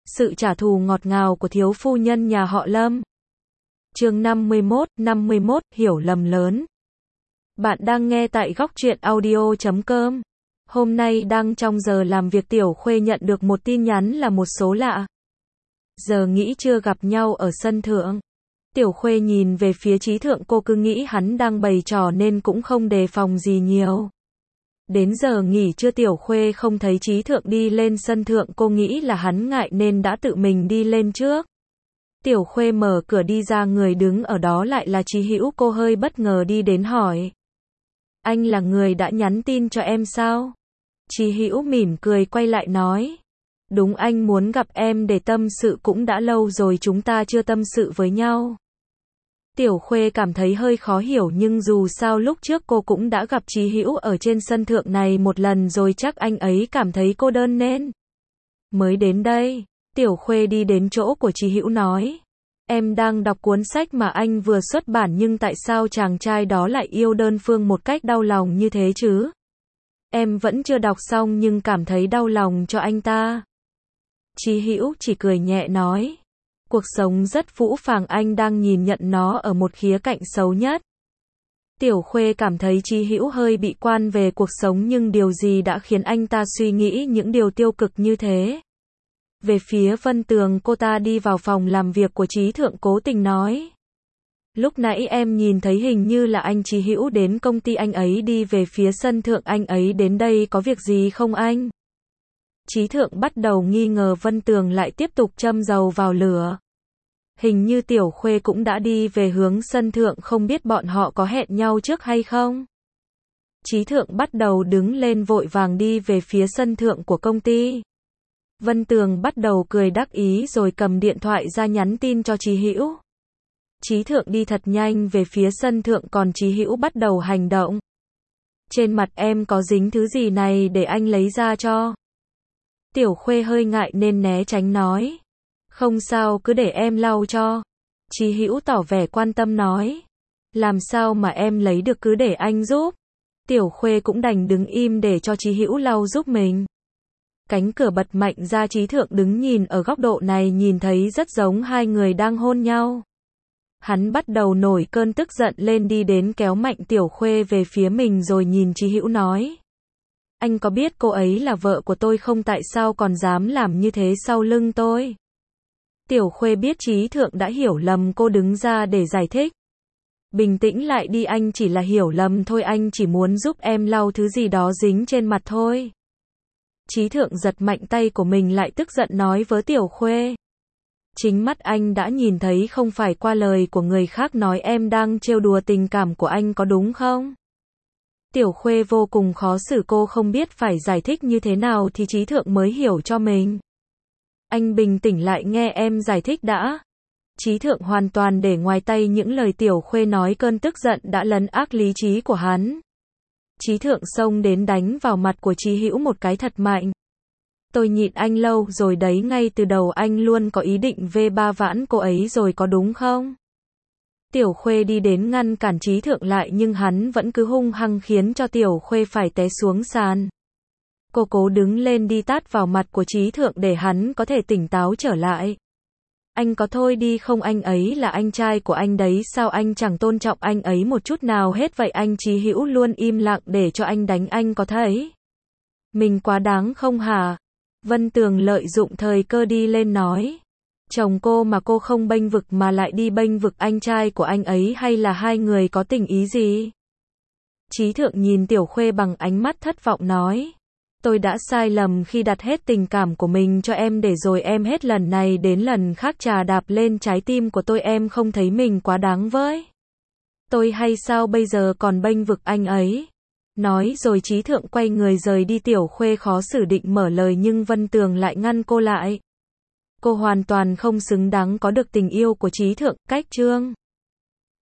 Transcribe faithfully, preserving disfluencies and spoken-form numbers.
sự trả thù ngọt ngào của thiếu phu nhân nhà họ Lâm. Chương năm mươi mốt, năm mươi mốt, hiểu lầm lớn. Bạn đang nghe tại góc truyện audio chấm com. Hôm nay đang trong giờ làm việc, Tiểu Khuê nhận được một tin nhắn là một số lạ. Giờ nghĩ chưa gặp nhau ở sân thượng. Tiểu Khuê nhìn về phía Trí Thượng, cô cứ nghĩ hắn đang bày trò nên cũng không đề phòng gì nhiều. Đến giờ nghỉ trưa Tiểu Khuê không thấy Trí Thượng đi lên sân thượng, cô nghĩ là hắn ngại nên đã tự mình đi lên trước. Tiểu Khuê mở cửa đi ra, người đứng ở đó lại là Chí Hữu, cô hơi bất ngờ đi đến hỏi. Anh là người đã nhắn tin cho em sao? Chí Hữu mỉm cười quay lại nói. Đúng, anh muốn gặp em để tâm sự, cũng đã lâu rồi chúng ta chưa tâm sự với nhau. Tiểu Khuê cảm thấy hơi khó hiểu, nhưng dù sao lúc trước cô cũng đã gặp Chí Hữu ở trên sân thượng này một lần rồi, chắc anh ấy cảm thấy cô đơn nên mới đến đây. Tiểu Khuê đi đến chỗ của Chí Hữu nói. Em đang đọc cuốn sách mà anh vừa xuất bản, nhưng tại sao chàng trai đó lại yêu đơn phương một cách đau lòng như thế chứ? Em vẫn chưa đọc xong nhưng cảm thấy đau lòng cho anh ta. Chí Hữu chỉ cười nhẹ nói. Cuộc sống rất phũ phàng, anh đang nhìn nhận nó ở một khía cạnh xấu nhất. Tiểu Khuê cảm thấy Chí Hữu hơi bị quan về cuộc sống, nhưng điều gì đã khiến anh ta suy nghĩ những điều tiêu cực như thế? Về phía Vân Tường, cô ta đi vào phòng làm việc của Trí Thượng, cố tình nói. Lúc nãy em nhìn thấy hình như là anh Chí Hữu đến công ty, anh ấy đi về phía sân thượng, anh ấy đến đây có việc gì không anh? Trí Thượng bắt đầu nghi ngờ, Vân Tường lại tiếp tục châm dầu vào lửa. Hình như Tiểu Khuê cũng đã đi về hướng sân thượng, không biết bọn họ có hẹn nhau trước hay không? Trí Thượng bắt đầu đứng lên vội vàng đi về phía sân thượng của công ty. Vân Tường bắt đầu cười đắc ý rồi cầm điện thoại ra nhắn tin cho Chí Hữu. Trí Thượng đi thật nhanh về phía sân thượng, còn Chí Hữu bắt đầu hành động. Trên mặt em có dính thứ gì này để anh lấy ra cho? Tiểu Khuê hơi ngại nên né tránh nói. Không sao, cứ để em lau cho. Chí Hữu tỏ vẻ quan tâm nói. Làm sao mà em lấy được, cứ để anh giúp. Tiểu Khuê cũng đành đứng im để cho Chí Hữu lau giúp mình. Cánh cửa bật mạnh ra, Trí Thượng đứng nhìn ở góc độ này nhìn thấy rất giống hai người đang hôn nhau. Hắn bắt đầu nổi cơn tức giận lên, đi đến kéo mạnh Tiểu Khuê về phía mình rồi nhìn Chí Hữu nói. Anh có biết cô ấy là vợ của tôi không, tại sao còn dám làm như thế sau lưng tôi? Tiểu Khuê biết Trí Thượng đã hiểu lầm, cô đứng ra để giải thích. Bình tĩnh lại đi, anh chỉ là hiểu lầm thôi, anh chỉ muốn giúp em lau thứ gì đó dính trên mặt thôi. Trí Thượng giật mạnh tay của mình lại, tức giận nói với Tiểu Khuê. Chính mắt anh đã nhìn thấy, không phải qua lời của người khác nói, em đang trêu đùa tình cảm của anh có đúng không? Tiểu Khuê vô cùng khó xử, cô không biết phải giải thích như thế nào thì Trí Thượng mới hiểu cho mình. Anh bình tĩnh lại, nghe em giải thích đã. Trí Thượng hoàn toàn để ngoài tay những lời Tiểu Khuê nói, cơn tức giận đã lấn át lý trí của hắn. Trí Thượng xông đến đánh vào mặt của Chí Hữu một cái thật mạnh. Tôi nhịn anh lâu rồi đấy, ngay từ đầu anh luôn có ý định vê ba vãn cô ấy rồi có đúng không? Tiểu Khuê đi đến ngăn cản Trí Thượng lại, nhưng hắn vẫn cứ hung hăng khiến cho Tiểu Khuê phải té xuống sàn. Cô cố đứng lên đi tát vào mặt của Trí Thượng để hắn có thể tỉnh táo trở lại. Anh có thôi đi không, anh ấy là anh trai của anh đấy, sao anh chẳng tôn trọng anh ấy một chút nào hết vậy? Anh Chí Hữu luôn im lặng để cho anh đánh, anh có thấy mình quá đáng không hả? Vân Tường lợi dụng thời cơ đi lên nói. Chồng cô mà cô không bênh vực mà lại đi bênh vực anh trai của anh ấy, hay là hai người có tình ý gì? Trí Thượng nhìn Tiểu Khuê bằng ánh mắt thất vọng nói. Tôi đã sai lầm khi đặt hết tình cảm của mình cho em, để rồi em hết lần này đến lần khác chà đạp lên trái tim của tôi, em không thấy mình quá đáng với tôi hay sao, bây giờ còn bênh vực anh ấy? Nói rồi Trí Thượng quay người rời đi. Tiểu Khuê khó xử định mở lời, nhưng Vân Tường lại ngăn cô lại. Cô hoàn toàn không xứng đáng có được tình yêu của Trí Thượng. Cách chương